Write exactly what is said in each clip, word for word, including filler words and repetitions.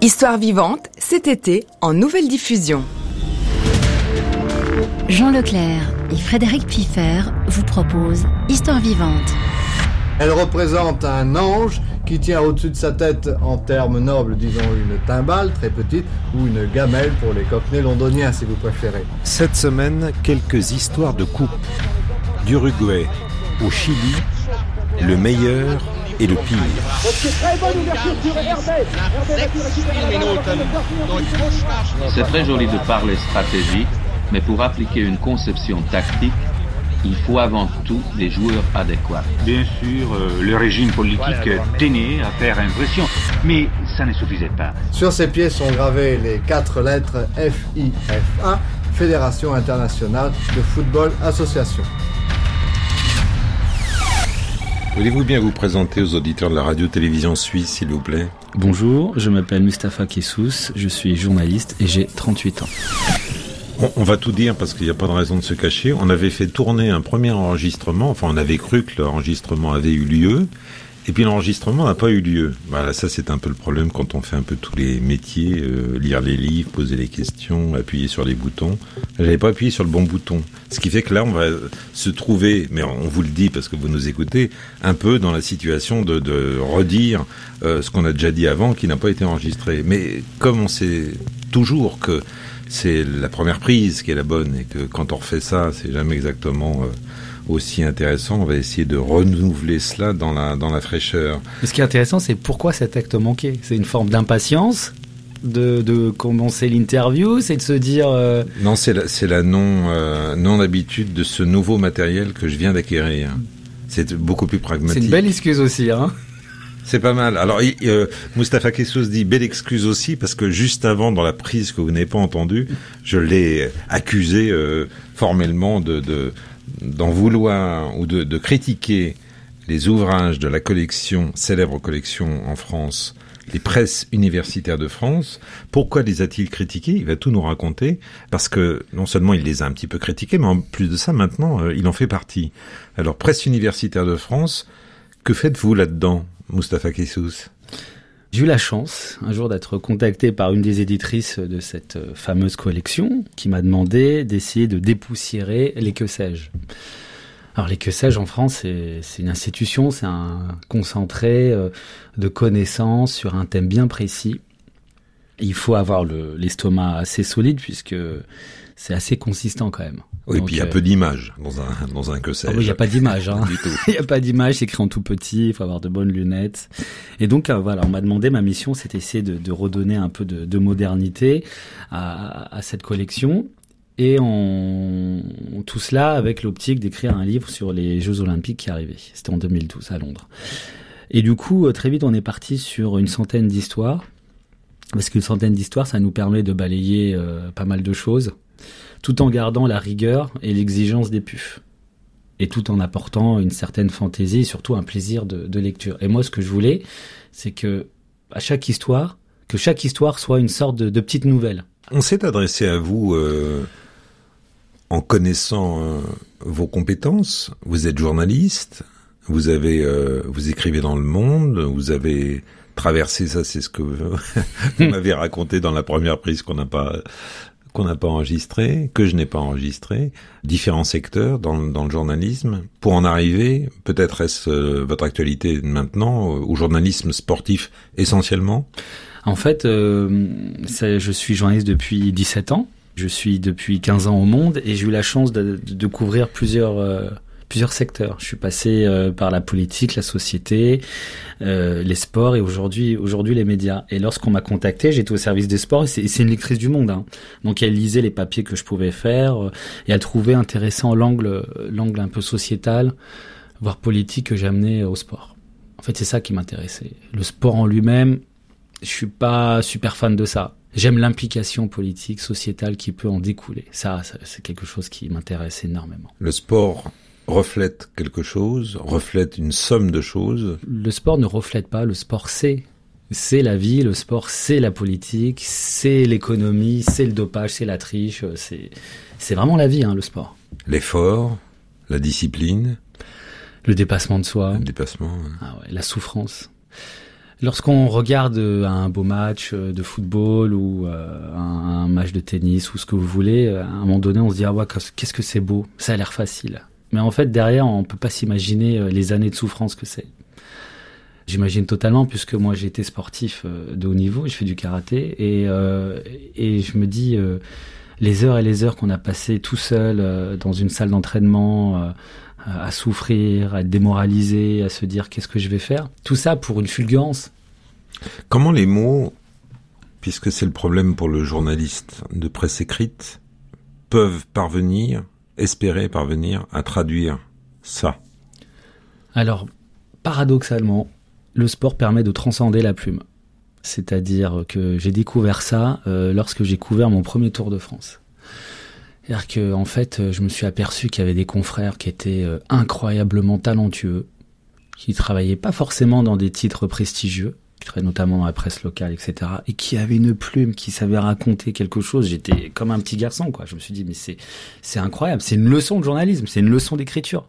Histoire vivante, cet été, en nouvelle diffusion. Jean Leclerc et Frédéric Piffer vous proposent Histoire vivante. Elle représente un ange qui tient au-dessus de sa tête, en termes nobles, disons une timbale très petite ou une gamelle pour les cockneys londoniens si vous préférez. Cette semaine, quelques histoires de coupe. D'Uruguay au Chili, le meilleur et le pire. C'est très joli de parler stratégie, mais pour appliquer une conception tactique, il faut avant tout des joueurs adéquats. Bien sûr, euh, le régime politique tenait à faire impression, mais ça ne suffisait pas. Sur ces pieds sont gravées les quatre lettres F I F A, Fédération Internationale de Football Association. Voulez-vous bien vous présenter aux auditeurs de la radio-télévision suisse, s'il vous plaît ? Bonjour, je m'appelle Mustapha Kessous, je suis journaliste et j'ai trente-huit ans. On, on va tout dire parce qu'il n'y a pas de raison de se cacher. On avait fait tourner un premier enregistrement, enfin on avait cru que l'enregistrement avait eu lieu, et puis l'enregistrement n'a pas eu lieu. Voilà, ça c'est un peu le problème quand on fait un peu tous les métiers, euh, lire les livres, poser les questions, appuyer sur les boutons. J'avais pas appuyé sur le bon bouton. Ce qui fait que là on va se trouver, mais on vous le dit parce que vous nous écoutez, un peu dans la situation de, de redire euh, ce qu'on a déjà dit avant qui n'a pas été enregistré. Mais comme on sait toujours que c'est la première prise qui est la bonne et que quand on refait ça, c'est jamais exactement euh, aussi intéressant. On va essayer de renouveler cela dans la, dans la fraîcheur. Mais ce qui est intéressant, c'est pourquoi cet acte manqué. C'est une forme d'impatience de, de commencer l'interview, c'est de se dire... Euh... Non, c'est la, c'est la non, euh, non-habitude de ce nouveau matériel que je viens d'acquérir. C'est beaucoup plus pragmatique. C'est une belle excuse aussi, hein. C'est pas mal. Alors, euh, Mustapha Kessous dit belle excuse aussi parce que juste avant, dans la prise que vous n'avez pas entendue, je l'ai accusé euh, formellement de, de d'en vouloir ou de, de critiquer les ouvrages de la collection, célèbre collection en France, les presses universitaires de France. Pourquoi les a-t-il critiqués ? Il va tout nous raconter parce que non seulement il les a un petit peu critiqués, mais en plus de ça, maintenant, euh, il en fait partie. Alors, presse universitaire de France, que faites-vous là-dedans ? Mustapha Kessous. J'ai eu la chance un jour d'être contacté par une des éditrices de cette fameuse collection qui m'a demandé d'essayer de dépoussiérer les que sais-je. Alors les que sais-je en France, c'est, c'est une institution, c'est un concentré de connaissances sur un thème bien précis. Il faut avoir le, l'estomac assez solide puisque c'est assez consistant quand même. Oui, donc, puis il y a euh... peu d'images dans un, dans un que sais-je. Ah oui, il n'y a pas d'image, hein. Il n'y a pas d'image, c'est écrit en tout petit, il faut avoir de bonnes lunettes. Et donc, euh, voilà, on m'a demandé, ma mission, c'était essayer de, de redonner un peu de, de modernité à, à cette collection. Et on, tout cela avec l'optique d'écrire un livre sur les Jeux Olympiques qui arrivaient. C'était en deux mille douze à Londres. Et du coup, très vite, on est parti sur une centaine d'histoires. Parce qu'une centaine d'histoires, ça nous permet de balayer euh, pas mal de choses, tout en gardant la rigueur et l'exigence des pufs. Et tout en apportant une certaine fantaisie et surtout un plaisir de, de lecture. Et moi, ce que je voulais, c'est que à chaque histoire, que chaque histoire soit une sorte de, de petite nouvelle. On s'est adressé à vous euh, en connaissant euh, vos compétences. Vous êtes journaliste, vous avez, euh, vous écrivez dans Le Monde, vous avez traversé, ça c'est ce que vous, vous m'avez raconté dans la première prise qu'on n'a pas... qu'on n'a pas enregistré, que je n'ai pas enregistré, différents secteurs dans, dans le journalisme, pour en arriver, peut-être est-ce euh, votre actualité maintenant, euh, au journalisme sportif essentiellement ? En fait, euh, ça, je suis journaliste depuis dix-sept ans, je suis depuis quinze ans au Monde, et j'ai eu la chance de, de, de couvrir plusieurs... Euh, plusieurs secteurs. Je suis passé euh, par la politique, la société, euh, les sports et aujourd'hui, aujourd'hui les médias. Et lorsqu'on m'a contacté, j'étais au service des sports et c'est, c'est une lectrice du Monde, hein. Donc elle lisait les papiers que je pouvais faire euh, et elle trouvait intéressant l'angle, l'angle un peu sociétal, voire politique que j'amenais au sport. En fait, c'est ça qui m'intéressait. Le sport en lui-même, je suis pas super fan de ça. J'aime l'implication politique, sociétale qui peut en découler. Ça, ça c'est quelque chose qui m'intéresse énormément. Le sport reflète quelque chose, reflète une somme de choses. Le sport ne reflète pas, le sport c'est. C'est la vie, le sport c'est la politique, c'est l'économie, c'est le dopage, c'est la triche, c'est, c'est vraiment la vie, hein, le sport. L'effort, la discipline. Le dépassement de soi. Le dépassement. Ouais. Ah ouais, la souffrance. Lorsqu'on regarde un beau match de football ou un, un match de tennis ou ce que vous voulez, à un moment donné, on se dit « Ah ouais, qu'est-ce que c'est beau, ça a l'air facile ». Mais en fait, derrière, on peut pas s'imaginer les années de souffrance que c'est. J'imagine totalement, puisque moi j'ai été sportif de haut niveau, je fais du karaté, et, euh, et je me dis euh, les heures et les heures qu'on a passées tout seul euh, dans une salle d'entraînement, euh, à souffrir, à être démoralisé, à se dire qu'est-ce que je vais faire, tout ça pour une fulgurance. Comment les mots, puisque c'est le problème pour le journaliste de presse écrite, peuvent parvenir, espérer parvenir à traduire ça? Alors, paradoxalement, le sport permet de transcender la plume. C'est-à-dire que j'ai découvert ça euh, lorsque j'ai couvert mon premier Tour de France. C'est-à-dire que, en fait, je me suis aperçu qu'il y avait des confrères qui étaient euh, incroyablement talentueux, qui travaillaient pas forcément dans des titres prestigieux, qui travaillaient notamment dans la presse locale, et cetera, et qui avaient une plume, qui savaient raconter quelque chose. J'étais comme un petit garçon, quoi. Je me suis dit, mais c'est, c'est incroyable, c'est une leçon de journalisme, c'est une leçon d'écriture.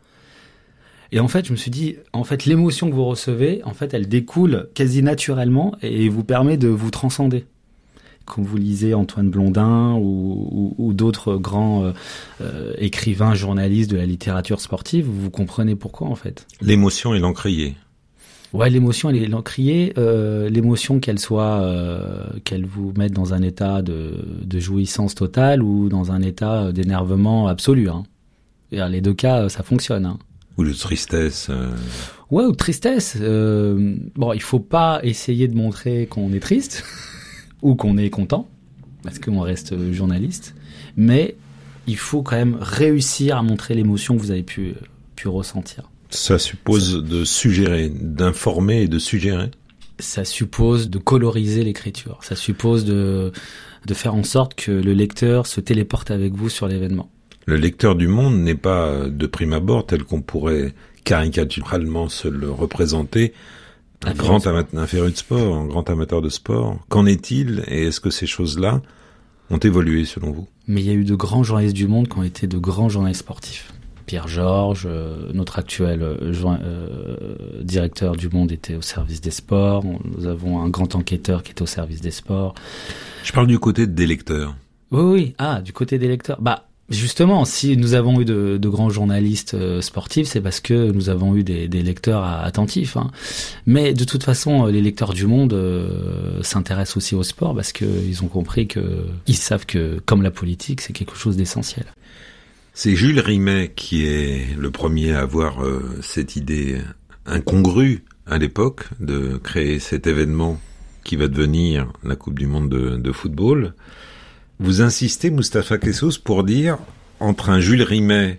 Et en fait, je me suis dit, en fait, l'émotion que vous recevez, en fait, elle découle quasi naturellement et vous permet de vous transcender. Quand vous lisez Antoine Blondin ou, ou, ou d'autres grands euh, euh, écrivains, journalistes de la littérature sportive, vous comprenez pourquoi, en fait. L'émotion est l'encrier. Ouais, l'émotion, elle est l'encrier. Euh, l'émotion, qu'elle soit, euh, qu'elle vous mette dans un état de, de jouissance totale ou dans un état d'énervement absolu. Hein. Et les deux cas, ça fonctionne, hein. Ou de tristesse. Euh... Ouais, ou de tristesse. Euh, bon, il faut pas essayer de montrer qu'on est triste ou qu'on est content, parce qu'on reste journaliste. Mais il faut quand même réussir à montrer l'émotion que vous avez pu, pu ressentir. Ça suppose Ça... de suggérer, d'informer et de suggérer. Ça suppose de coloriser l'écriture. Ça suppose de, de faire en sorte que le lecteur se téléporte avec vous sur l'événement. Le lecteur du Monde n'est pas de prime abord tel qu'on pourrait caricaturalement se le représenter, un grand amateur, un féru de sport, un grand amateur de sport. Qu'en est-il et est-ce que ces choses-là ont évolué selon vous? Mais il y a eu de grands journalistes du Monde qui ont été de grands journalistes sportifs. Pierre Georges, euh, notre actuel euh, euh, directeur du Monde, était au service des sports. Nous avons un grand enquêteur qui est au service des sports. Je parle du côté des lecteurs. Oui, oui. Ah, du côté des lecteurs. Bah. Justement, si nous avons eu de, de grands journalistes euh, sportifs, c'est parce que nous avons eu des, des lecteurs à, attentifs. Hein. Mais de toute façon, les lecteurs du Monde euh, s'intéressent aussi au sport parce qu'ils ont compris que ils savent que, comme la politique, c'est quelque chose d'essentiel. C'est Jules Rimet qui est le premier à avoir euh, cette idée incongrue à l'époque de créer cet événement qui va devenir la Coupe du Monde de, de football. Vous insistez, Moustapha Kessous, pour dire, entre un Jules Rimet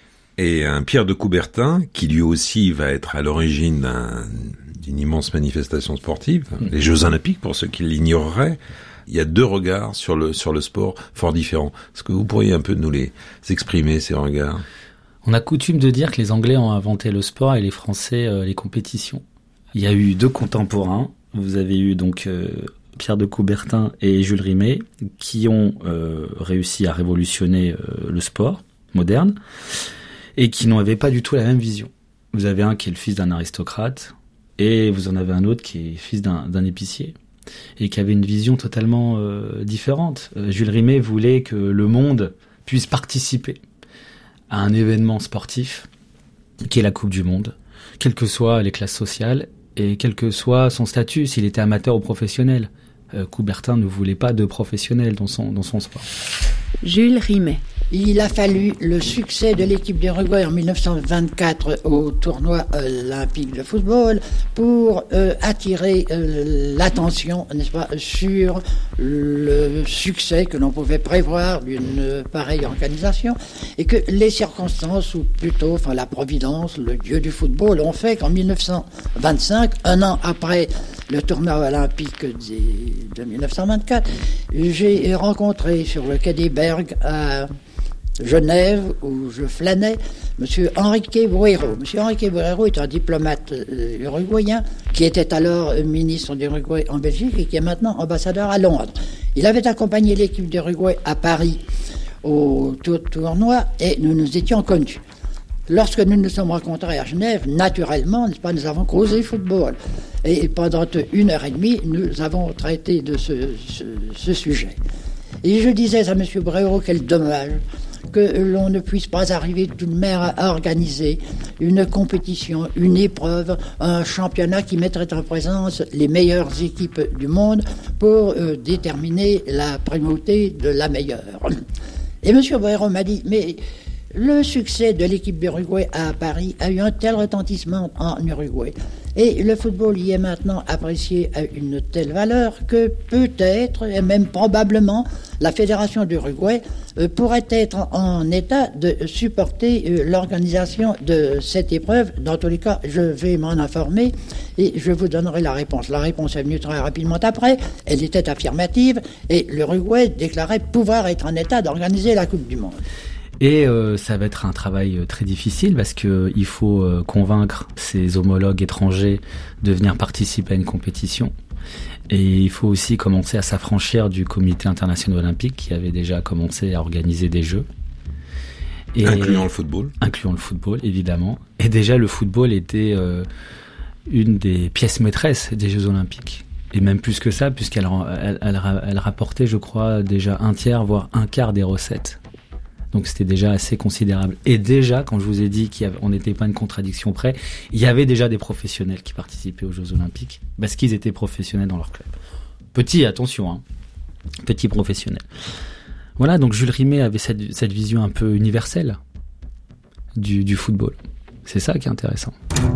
et un Pierre de Coubertin, qui lui aussi va être à l'origine d'un, d'une immense manifestation sportive, mmh. les Jeux Olympiques, pour ceux qui l'ignoreraient, il y a deux regards sur le, sur le sport fort différents. Est-ce que vous pourriez un peu nous les exprimer, ces regards? On a coutume de dire que les Anglais ont inventé le sport et les Français euh, les compétitions. Il y a eu deux contemporains. Vous avez eu donc... Euh, Pierre de Coubertin et Jules Rimet, qui ont euh, réussi à révolutionner euh, le sport moderne et qui n'avaient pas du tout la même vision. Vous avez un qui est le fils d'un aristocrate et vous en avez un autre qui est fils d'un, d'un épicier et qui avait une vision totalement euh, différente. Euh, Jules Rimet voulait que le monde puisse participer à un événement sportif qui est la Coupe du Monde, quelles que soient les classes sociales et quel que soit son statut, s'il était amateur ou professionnel. Euh, Coubertin ne voulait pas de professionnels dans son, dans son sport. Jules Rimet. Il a fallu le succès de l'équipe d'Uruguay en dix-neuf cent vingt-quatre au tournoi olympique de football pour euh, attirer euh, l'attention, n'est-ce pas, sur le succès que l'on pouvait prévoir d'une pareille organisation et que les circonstances, ou plutôt enfin la providence, le dieu du football, ont fait qu'en dix-neuf cent vingt-cinq, un an après le tournoi olympique de dix-neuf cent vingt-quatre, j'ai rencontré sur le quai des Bergues à Genève, où je flânais, M. Enrique Boero. M. Enrique Boero est un diplomate euh, uruguayen qui était alors euh, ministre d'Uruguay en Belgique et qui est maintenant ambassadeur à Londres. Il avait accompagné l'équipe d'Uruguay à Paris au tournoi et nous nous étions connus. lorsque nous nous sommes rencontrés à Genève, naturellement, n'est-ce pas, nous avons causé football. Et pendant une heure et demie, nous avons traité de ce, ce, ce sujet. Et je disais à M. Bréau, quel dommage que l'on ne puisse pas arriver tout de même à organiser une compétition, une épreuve, un championnat qui mettrait en présence les meilleures équipes du monde pour euh, déterminer la primauté de la meilleure. Et M. Bréau m'a dit, mais le succès de l'équipe d'Uruguay à Paris a eu un tel retentissement en Uruguay. Et le football y est maintenant apprécié à une telle valeur que peut-être, et même probablement, la Fédération d'Uruguay euh, pourrait être en état de supporter euh, l'organisation de cette épreuve. Dans tous les cas, je vais m'en informer et je vous donnerai la réponse. La réponse est venue très rapidement après. Elle était affirmative et l'Uruguay déclarait pouvoir être en état d'organiser la Coupe du Monde. Et euh, ça va être un travail très difficile parce que il faut euh, convaincre ses homologues étrangers de venir participer à une compétition. Et il faut aussi commencer à s'affranchir du Comité international olympique qui avait déjà commencé à organiser des jeux. Et incluant le football. Incluant le football, évidemment. Et déjà, le football était euh, une des pièces maîtresses des Jeux olympiques. Et même plus que ça, puisqu'elle elle, elle, elle rapportait, je crois, déjà un tiers, voire un quart des recettes. Donc c'était déjà assez considérable. Et déjà, quand je vous ai dit qu'on n'était pas une contradiction près, il y avait déjà des professionnels qui participaient aux Jeux Olympiques, parce qu'ils étaient professionnels dans leur club. Petit, attention, hein, petit professionnel. Voilà, donc Jules Rimet avait cette, cette vision un peu universelle du, du football. C'est ça qui est intéressant.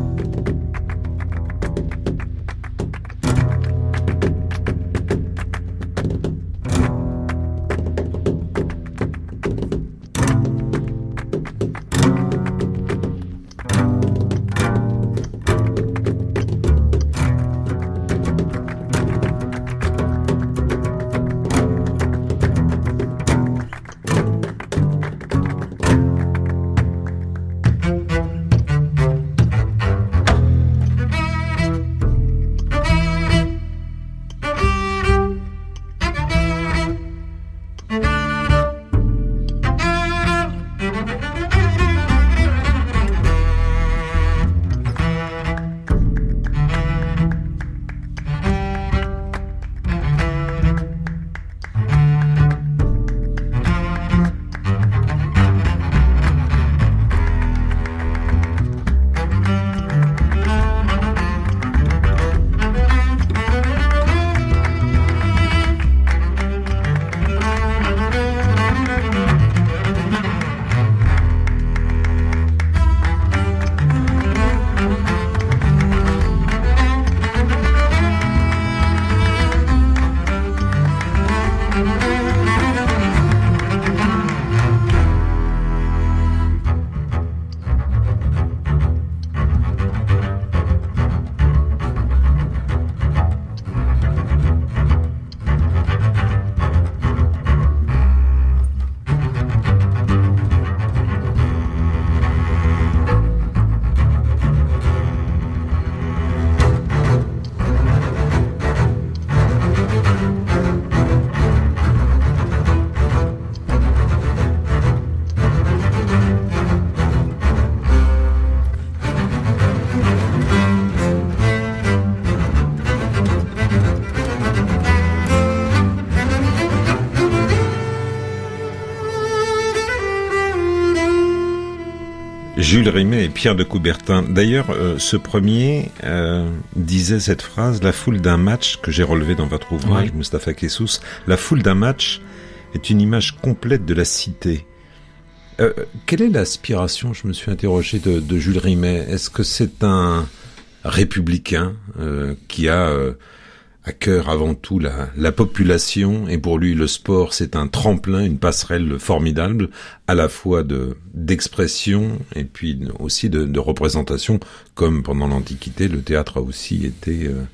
Jules Rimet et Pierre de Coubertin. D'ailleurs, euh, ce premier euh, disait cette phrase, la foule d'un match, que j'ai relevé dans votre ouvrage, ouais. Moustapha Kessous, la foule d'un match est une image complète de la cité. Euh, quelle est l'aspiration, je me suis interrogé, de, de Jules Rimet? Est-ce que c'est un républicain euh, qui a euh, à cœur avant tout la, la population, et pour lui le sport c'est un tremplin, une passerelle formidable, à la fois de d'expression et puis aussi de, de représentation, comme pendant l'Antiquité le théâtre a aussi été, euh,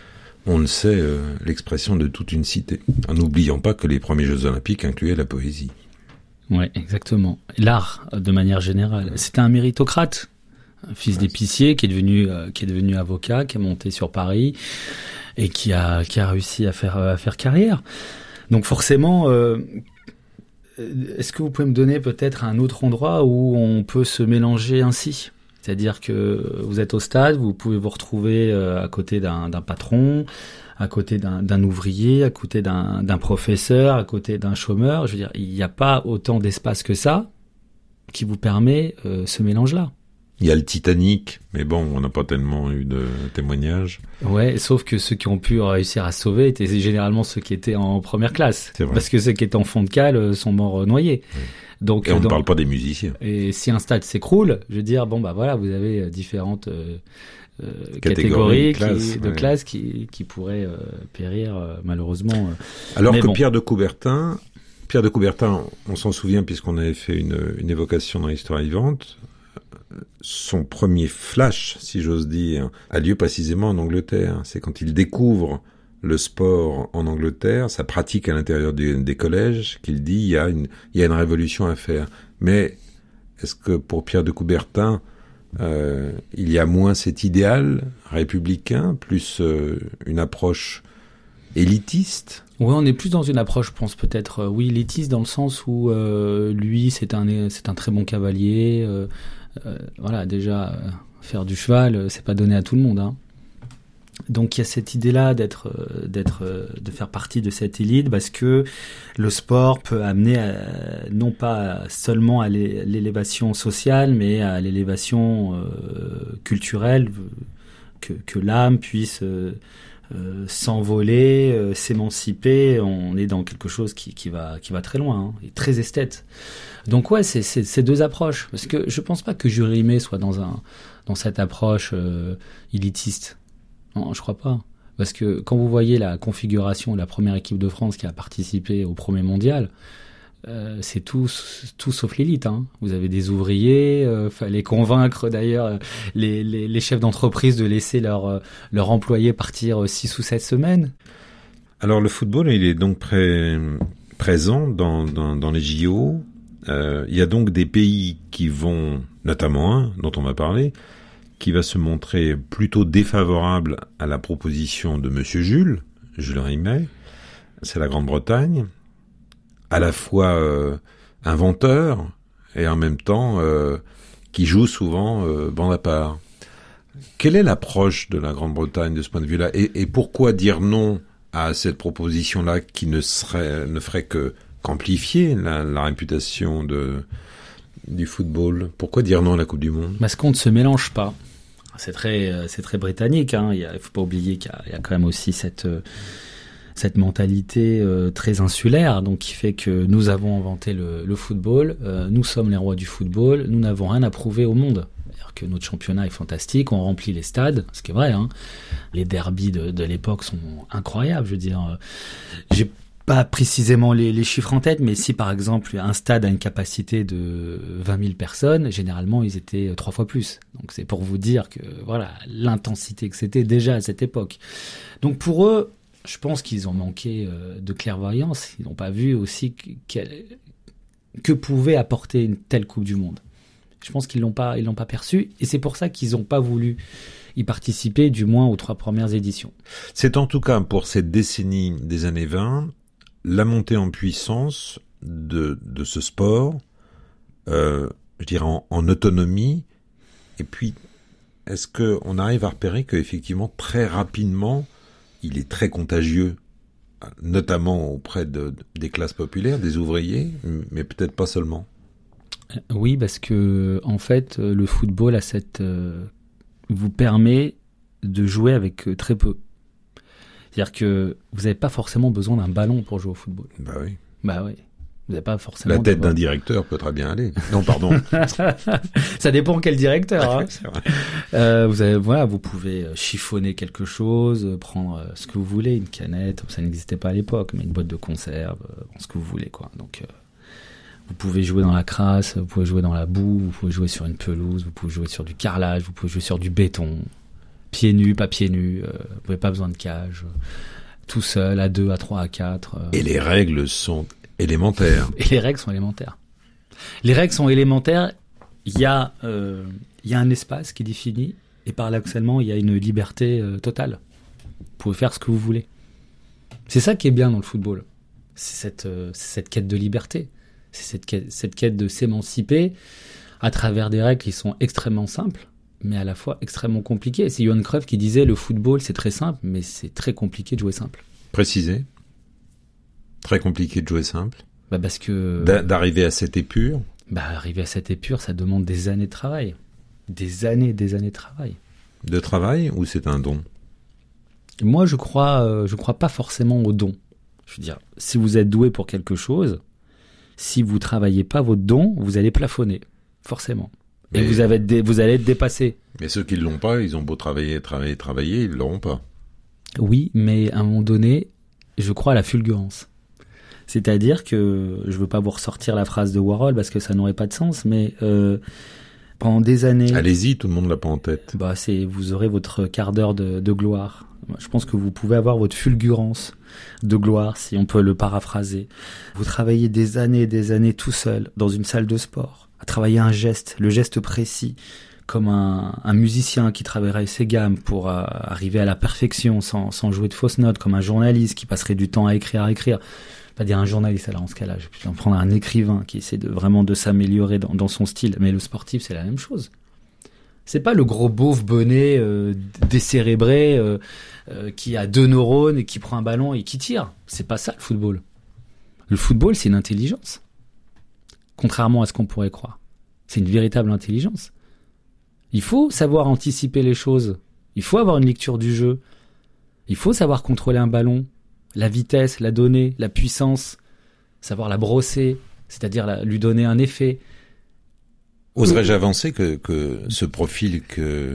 on le sait, euh, l'expression de toute une cité, en n'oubliant pas que les premiers Jeux Olympiques incluaient la poésie. Oui, exactement. L'art, de manière générale. C'était un méritocrate, un fils ouais, d'épicier qui est devenu euh, qui est devenu avocat, qui est monté sur Paris et qui a qui a réussi à faire à faire carrière. Donc forcément, euh, est-ce que vous pouvez me donner peut-être un autre endroit où on peut se mélanger ainsi ? C'est-à-dire que vous êtes au stade, vous pouvez vous retrouver à côté d'un, d'un patron, à côté d'un, d'un ouvrier, à côté d'un, d'un professeur, à côté d'un chômeur. Je veux dire, il n'y a pas autant d'espace que ça qui vous permet euh, ce mélange-là. Il y a le Titanic, mais bon, on n'a pas tellement eu de témoignages. Ouais, sauf que ceux qui ont pu réussir à se sauver étaient généralement ceux qui étaient en première classe. C'est vrai. Parce que ceux qui étaient en fond de cale sont morts noyés. Oui. Donc, et on donc, ne parle pas des musiciens. Et si un stade s'écroule, je veux dire, bon bah voilà, vous avez différentes euh, euh, catégories, catégories classe, qui, de ouais. classes qui, qui pourraient euh, périr euh, malheureusement. Euh. Alors Mais que bon. Pierre de Coubertin, Pierre de Coubertin, on s'en souvient puisqu'on avait fait une, une évocation dans l'Histoire vivante. Son premier flash, si j'ose dire, a lieu précisément en Angleterre. C'est quand il découvre le sport en Angleterre, sa pratique à l'intérieur des, des collèges, qu'il dit il y a une, il y a une révolution à faire. Mais est-ce que pour Pierre de Coubertin, euh, il y a moins cet idéal républicain, plus euh, une approche élitiste ? Oui, on est plus dans une approche, je pense peut-être, euh, oui, élitiste dans le sens où euh, lui, c'est un, c'est un très bon cavalier. Euh, euh, voilà, déjà, euh, faire du cheval, euh, c'est pas donné à tout le monde, hein. Donc il y a cette idée-là d'être, euh, d'être, euh, de faire partie de cette élite parce que le sport peut amener à, non pas seulement à l'é- l'élévation sociale, mais à l'élévation euh, culturelle, que, que l'âme puisse euh, euh, s'envoler, euh, s'émanciper. On est dans quelque chose qui, qui va, qui va très loin, hein, et très esthète. Donc ouais, c'est, c'est, c'est deux approches, parce que je pense pas que Jules Rimet soit dans un, dans cette approche euh, élitiste. Non, je crois pas. Parce que quand vous voyez la configuration de la première équipe de France qui a participé au premier mondial, euh, c'est tout, tout sauf l'élite, hein. Vous avez des ouvriers, euh, fallait convaincre d'ailleurs les, les, les chefs d'entreprise de laisser leur, leur employé partir six ou sept semaines. Alors le football, il est donc pré- présent dans, dans, dans les J O. Euh, il y a donc des pays qui vont, notamment un dont on va parler, qui va se montrer plutôt défavorable à la proposition de Monsieur Jules, Jules Rimet, c'est la Grande-Bretagne, à la fois euh, inventeur et en même temps euh, qui joue souvent euh, bande à part. Quelle est l'approche de la Grande-Bretagne de ce point de vue-là, et, et pourquoi dire non à cette proposition-là qui ne serait, ne ferait que qu'amplifier la, la réputation de, du football? Pourquoi dire non à la Coupe du Monde? Parce qu'on ne se mélange pas. C'est très, c'est très britannique, hein. Il ne faut pas oublier qu'il y a, il y a quand même aussi cette, cette mentalité euh, très insulaire, donc qui fait que nous avons inventé le, le football, euh, nous sommes les rois du football, nous n'avons rien à prouver au monde. C'est-à-dire que notre championnat est fantastique, on remplit les stades, ce qui est vrai, hein. Les derbies de, de l'époque sont incroyables, je veux dire. J'ai pas précisément les, les chiffres en tête, mais si par exemple un stade a une capacité de vingt mille personnes, généralement ils étaient trois fois plus. Donc c'est pour vous dire que voilà l'intensité que c'était déjà à cette époque. Donc pour eux, je pense qu'ils ont manqué de clairvoyance. Ils n'ont pas vu aussi que, que pouvait apporter une telle Coupe du Monde. Je pense qu'ils l'ont pas, ils l'ont pas perçu, et c'est pour ça qu'ils n'ont pas voulu y participer, du moins aux trois premières éditions. C'est en tout cas pour cette décennie des années vingt la montée en puissance de, de ce sport, euh, je dirais en, en autonomie, et puis est-ce qu'on arrive à repérer qu'effectivement très rapidement il est très contagieux, notamment auprès de, des classes populaires, des ouvriers, mais peut-être pas seulement. Oui, parce que en fait le football a cette, euh, vous permet de jouer avec très peu. C'est-à-dire que vous n'avez pas forcément besoin d'un ballon pour jouer au football. Bah oui. Bah oui. Vous n'avez pas forcément. La tête d'un directeur peut très bien aller. Non, pardon. Ça dépend quel directeur. Hein. C'est vrai. Euh, vous avez, voilà, vous pouvez chiffonner quelque chose, prendre ce que vous voulez, une canette, ça n'existait pas à l'époque, mais une boîte de conserve, ce que vous voulez, quoi. Donc, euh, vous pouvez jouer dans la crasse, vous pouvez jouer dans la boue, vous pouvez jouer sur une pelouse, vous pouvez jouer sur du carrelage, vous pouvez jouer sur du béton. Pieds nus, pas pieds nus, euh, vous n'avez pas besoin de cage, euh, tout seul, à deux, à trois, à quatre. Euh, Et les règles sont élémentaires. Et les règles sont élémentaires. Les règles sont élémentaires, il y a, euh, il y a un espace qui est défini, et paradoxalement, il y a une liberté euh, totale. Vous pouvez faire ce que vous voulez. C'est ça qui est bien dans le football. C'est cette, euh, c'est cette quête de liberté. C'est cette quête, cette quête de s'émanciper à travers des règles qui sont extrêmement simples, mais à la fois extrêmement compliquées. C'est Johan Cruyff qui disait le football, c'est très simple, mais c'est très compliqué de jouer simple. Préciser. Très compliqué de jouer simple. Bah parce que D'a- d'arriver à cette épure. Bah arriver à cette épure, ça demande des années de travail, des années, des années de travail. De travail ou c'est un don? Moi, je crois, euh, je crois pas forcément au don. Je veux dire, si vous êtes doué pour quelque chose, si vous travaillez pas votre don, vous allez plafonner, forcément. Et Mais- vous, avez dé- vous allez être dépassé. Mais ceux qui l'ont pas, ils ont beau travailler, travailler, travailler, ils l'auront pas. Oui, mais à un moment donné, je crois à la fulgurance. C'est-à-dire que, je veux pas vous ressortir la phrase de Warhol parce que ça n'aurait pas de sens, mais euh, pendant des années... Allez-y, tout le monde l'a pas en tête. Bah, c'est, vous aurez votre quart d'heure de, de gloire. Je pense que vous pouvez avoir votre fulgurance de gloire, si on peut le paraphraser. Vous travaillez des années et des années tout seul, dans une salle de sport, à travailler un geste, le geste précis, comme un, un musicien qui travaillerait ses gammes pour euh, arriver à la perfection sans, sans jouer de fausses notes, comme un journaliste qui passerait du temps à écrire, à écrire. Pas dire un journaliste, alors en ce cas-là, je vais plutôt en prendre un écrivain qui essaie de vraiment de s'améliorer dans, dans son style. Mais le sportif, c'est la même chose. C'est pas le gros beauf bonnet euh, décérébré euh, euh, qui a deux neurones et qui prend un ballon et qui tire. C'est pas ça le football. Le football, c'est une intelligence. Contrairement à ce qu'on pourrait croire. C'est une véritable intelligence. Il faut savoir anticiper les choses. Il faut avoir une lecture du jeu. Il faut savoir contrôler un ballon. La vitesse, la donner, la puissance. Savoir la brosser, c'est-à-dire la, lui donner un effet. Oserais-je avancer que, que ce profil que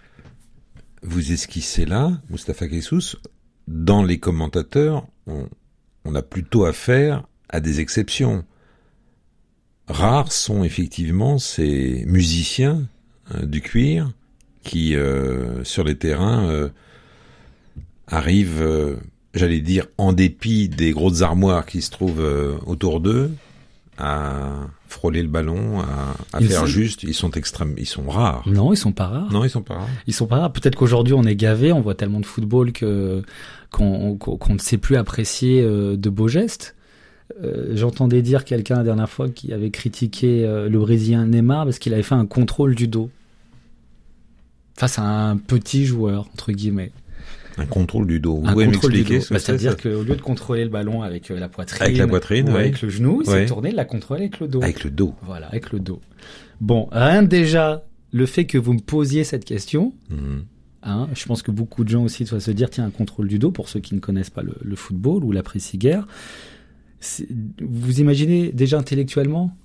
vous esquissez là, Moustapha Kessous, dans les commentateurs, on, on a plutôt affaire à des exceptions. Rares sont effectivement ces musiciens euh, du cuir qui, euh, sur les terrains, euh, arrivent, euh, j'allais dire, en dépit des grosses armoires qui se trouvent euh, autour d'eux, à frôler le ballon, à, à faire sont... juste. Ils sont extrêmes, ils sont rares. Non, ils sont pas rares. Non, ils sont pas rares. Ils sont pas rares. Peut-être qu'aujourd'hui on est gavé, on voit tellement de football que qu'on, qu'on, qu'on ne sait plus apprécier euh, de beaux gestes. Euh, j'entendais dire quelqu'un la dernière fois qui avait critiqué euh, le Brésilien Neymar parce qu'il avait fait un contrôle du dos face à un petit joueur entre guillemets. Un contrôle du dos. Un Vous pouvez contrôle du m'expliquer dos. ce que Bah, c'est, c'est-à-dire ça qu'au lieu de contrôler le ballon avec euh, la poitrine, avec la poitrine, ou ouais. avec le genou, il ouais. s'est tourné de la contrôler avec le dos. Avec le dos. Voilà, avec le dos. Bon, rien déjà, le fait que vous me posiez cette question, mmh. hein, je pense que beaucoup de gens aussi doivent se dire, tiens, un contrôle du dos, pour ceux qui ne connaissent pas le, le football ou l'après-guerre, vous imaginez déjà intellectuellement,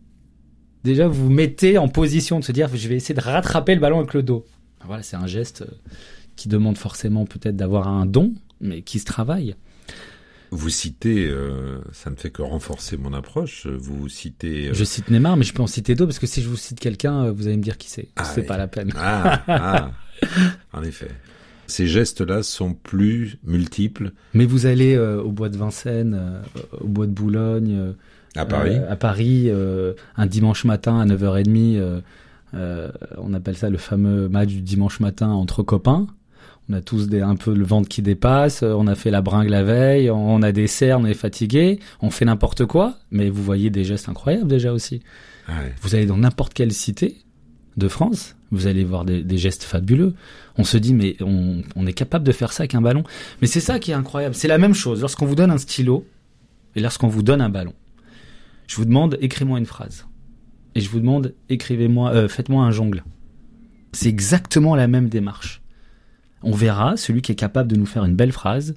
déjà vous vous mettez en position de se dire, je vais essayer de rattraper le ballon avec le dos. Voilà, c'est un geste qui demande forcément peut-être d'avoir un don, mais qui se travaille. Vous citez, euh, ça ne fait que renforcer mon approche, vous citez... Euh... Je cite Neymar, mais je peux en citer d'autres, parce que si je vous cite quelqu'un, vous allez me dire qui c'est. Ah, c'est oui. pas la peine. Ah, ah, en effet. Ces gestes-là sont plus multiples. Mais vous allez euh, au bois de Vincennes, euh, au bois de Boulogne, euh, à Paris, euh, à Paris euh, un dimanche matin à neuf heures trente, euh, euh, on appelle ça le fameux match du dimanche matin entre copains. On a tous des, un peu le ventre qui dépasse, on a fait la bringue la veille, on a des cernes, on est fatigué, on fait n'importe quoi, mais vous voyez des gestes incroyables déjà aussi. Ouais. Vous allez dans n'importe quelle cité de France, vous allez voir des, des gestes fabuleux. On se dit, mais on, on est capable de faire ça avec un ballon. Mais c'est ça qui est incroyable. C'est la même chose. Lorsqu'on vous donne un stylo et lorsqu'on vous donne un ballon, je vous demande, écrivez-moi une phrase. Et je vous demande, écrivez-moi, euh, faites-moi un jongle. C'est exactement la même démarche. On verra celui qui est capable de nous faire une belle phrase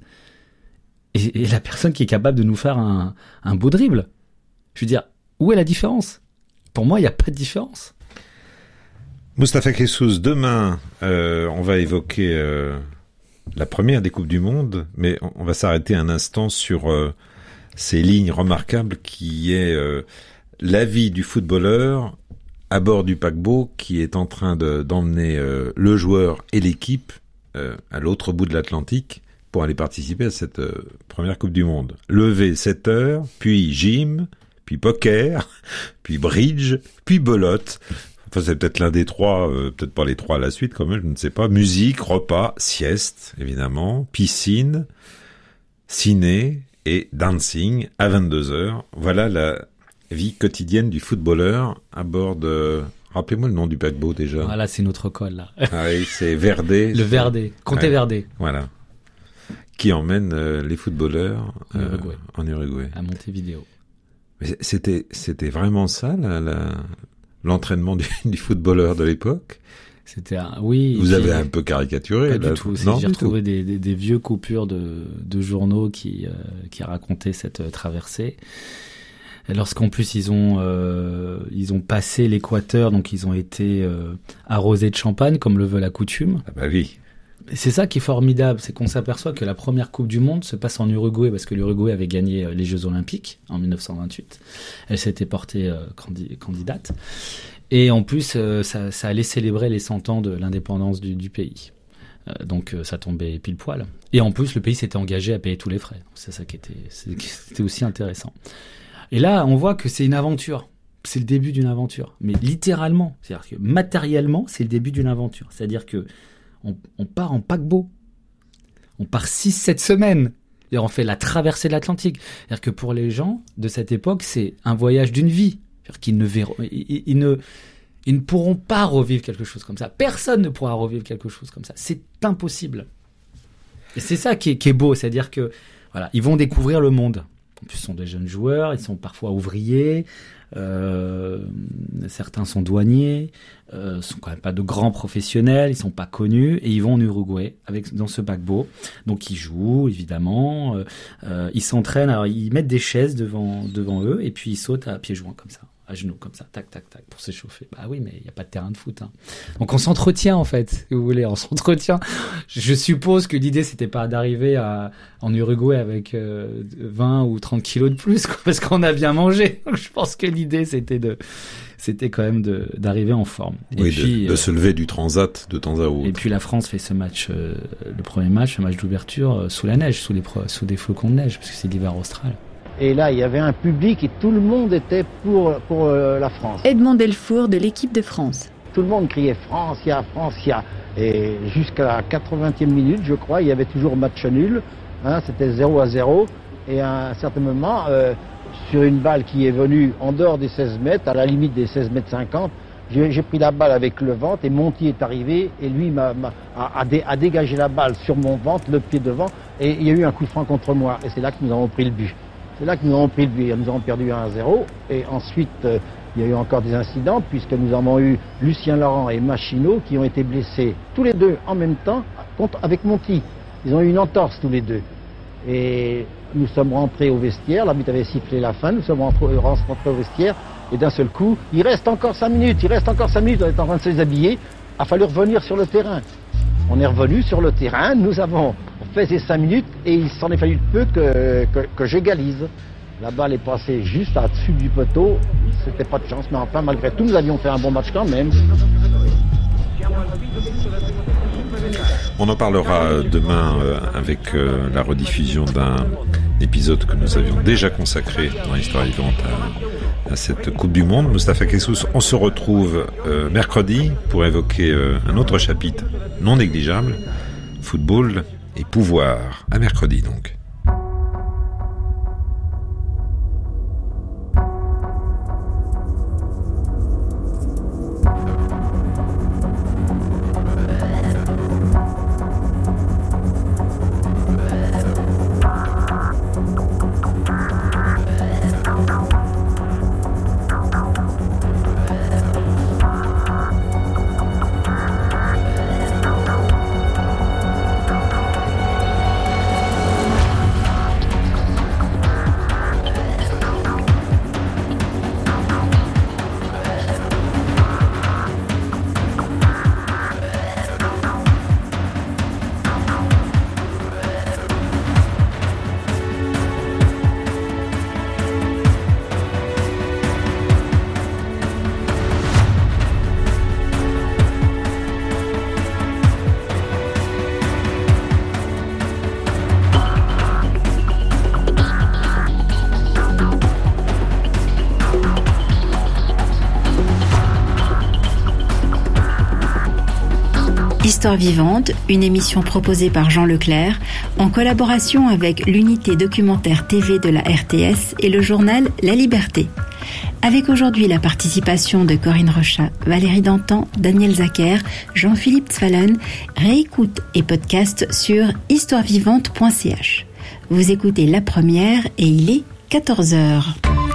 et, et la personne qui est capable de nous faire un, un beau dribble. Je veux dire, où est la différence ? Pour moi, il n'y a pas de différence. Moustapha Kessous, demain, euh, on va évoquer euh, la première des Coupes du Monde, mais on, on va s'arrêter un instant sur euh, ces lignes remarquables qui est euh, la vie du footballeur à bord du paquebot qui est en train de, d'emmener euh, le joueur et l'équipe euh, à l'autre bout de l'Atlantique pour aller participer à cette euh, première Coupe du Monde. Lever sept heures, puis gym, puis poker, puis bridge, puis belote. Enfin, c'est peut-être l'un des trois, euh, peut-être pas les trois à la suite quand même, je ne sais pas. Musique, repas, sieste, évidemment, piscine, ciné et dancing à vingt-deux heures. Voilà la, Vie quotidienne du footballeur à bord de... Rappelez-moi le nom du paquebot déjà. Voilà, c'est notre col là. Ah oui, c'est Verdé. Le Verdé, Comté ouais. Verdé. Voilà. Qui emmène euh, les footballeurs en Uruguay. Euh, en Uruguay. À Montevideo. Mais c'était, c'était vraiment ça, la, la, l'entraînement du, du footballeur de l'époque? C'était un, oui. Vous avez un peu caricaturé, pas là. Du tout. Non, j'ai du retrouvé tout. Des, des, des vieux coupures de, de journaux qui, euh, qui racontaient cette euh, traversée. Et lorsqu'en plus ils ont, euh, ils ont passé l'équateur, donc ils ont été euh, arrosés de champagne, comme le veut la coutume. Ah bah oui. Et c'est ça qui est formidable, c'est qu'on s'aperçoit que la première Coupe du Monde se passe en Uruguay, parce que l'Uruguay avait gagné les Jeux Olympiques en dix-neuf cent vingt-huit. Elle s'était portée euh, candi- candidate. Et en plus, euh, ça, ça allait célébrer les cent ans de l'indépendance du, du pays. Euh, donc euh, ça tombait pile poil. Et en plus, le pays s'était engagé à payer tous les frais. C'est ça qui était, c'était aussi intéressant. Et là, on voit que c'est une aventure. C'est le début d'une aventure. Mais littéralement, c'est-à-dire que matériellement, c'est le début d'une aventure. C'est-à-dire que on, on part en paquebot. On part six sept semaines. Et on fait la traversée de l'Atlantique. C'est-à-dire que pour les gens de cette époque, c'est un voyage d'une vie. C'est-à-dire qu'ils ne verront, ils, ils ne, ils ne pourront pas revivre quelque chose comme ça. Personne ne pourra revivre quelque chose comme ça. C'est impossible. Et c'est ça qui est, qui est beau. C'est-à-dire que, voilà, ils vont découvrir le monde. En plus, ce sont des jeunes joueurs, ils sont parfois ouvriers, euh, certains sont douaniers, euh, sont quand même pas de grands professionnels, ils sont pas connus, et ils vont en Uruguay avec dans ce paquebot. Donc ils jouent évidemment, euh, euh, ils s'entraînent, alors ils mettent des chaises devant devant eux et puis ils sautent à pieds joints comme ça, à genoux comme ça, tac tac tac pour s'échauffer. Bah oui, mais il y a pas de terrain de foot. Hein. Donc on s'entretient en fait, si vous voulez, on s'entretient. Je suppose que l'idée c'était pas d'arriver à en Uruguay avec euh, vingt ou trente kilos de plus, quoi, parce qu'on a bien mangé. Donc je pense que l'idée c'était de, c'était quand même de d'arriver en forme. Et oui, puis, de, de euh, se lever du transat de temps à autre. Et puis la France fait ce match, euh, le premier match, le match d'ouverture euh, sous la neige, sous les sous des flocons de neige, parce que c'est l'hiver austral. Et là, il y avait un public et tout le monde était pour, pour euh, la France. Edmond Delfour de l'équipe de France. Tout le monde criait France, il y a France, il y a. Et jusqu'à la quatre-vingtième minute, je crois, il y avait toujours match nul. Hein, c'était zéro à zéro. Et à un certain moment, euh, sur une balle qui est venue en dehors des seize mètres, à la limite des seize mètres cinquante, j'ai, j'ai pris la balle avec le ventre et Monty est arrivé et lui m'a, m'a, a, a, dé, a dégagé la balle sur mon ventre, le pied devant. Et il y a eu un coup franc contre moi. Et c'est là que nous avons pris le but. C'est là que nous avons pris le but. Nous avons perdu un à zéro. Et ensuite, euh, il y a eu encore des incidents, puisque nous avons eu Lucien Laurent et Machino qui ont été blessés tous les deux en même temps contre, avec Monty. Ils ont eu une entorse tous les deux. Et nous sommes rentrés au vestiaire. L'arbitre avait sifflé la fin. Nous sommes rentrés, rentrés au vestiaire. Et d'un seul coup, il reste encore cinq minutes. Il reste encore cinq minutes. On est en train de se déshabiller. Il a fallu revenir sur le terrain. On est revenu sur le terrain. Nous avons fait ces cinq minutes et il s'en est fallu peu que, que, que j'égalise. La balle est passée juste au-dessus du poteau. C'était pas de chance, mais enfin, malgré tout, nous avions fait un bon match quand même. On en parlera demain avec la rediffusion d'un épisode que nous avions déjà consacré dans l'Histoire vivante à, à cette Coupe du Monde. Moustapha Kessous, on se retrouve euh, mercredi pour évoquer euh, un autre chapitre non négligeable, football et pouvoir. À mercredi donc. Histoire vivante, une émission proposée par Jean Leclerc, en collaboration avec l'unité documentaire T V de la R T S et le journal La Liberté. Avec aujourd'hui la participation de Corinne Rochat, Valérie Dantan, Daniel Zacher, Jean-Philippe Zwalen, réécoute et podcast sur histoire vivante point c h. Vous écoutez La Première et il est quatorze heures.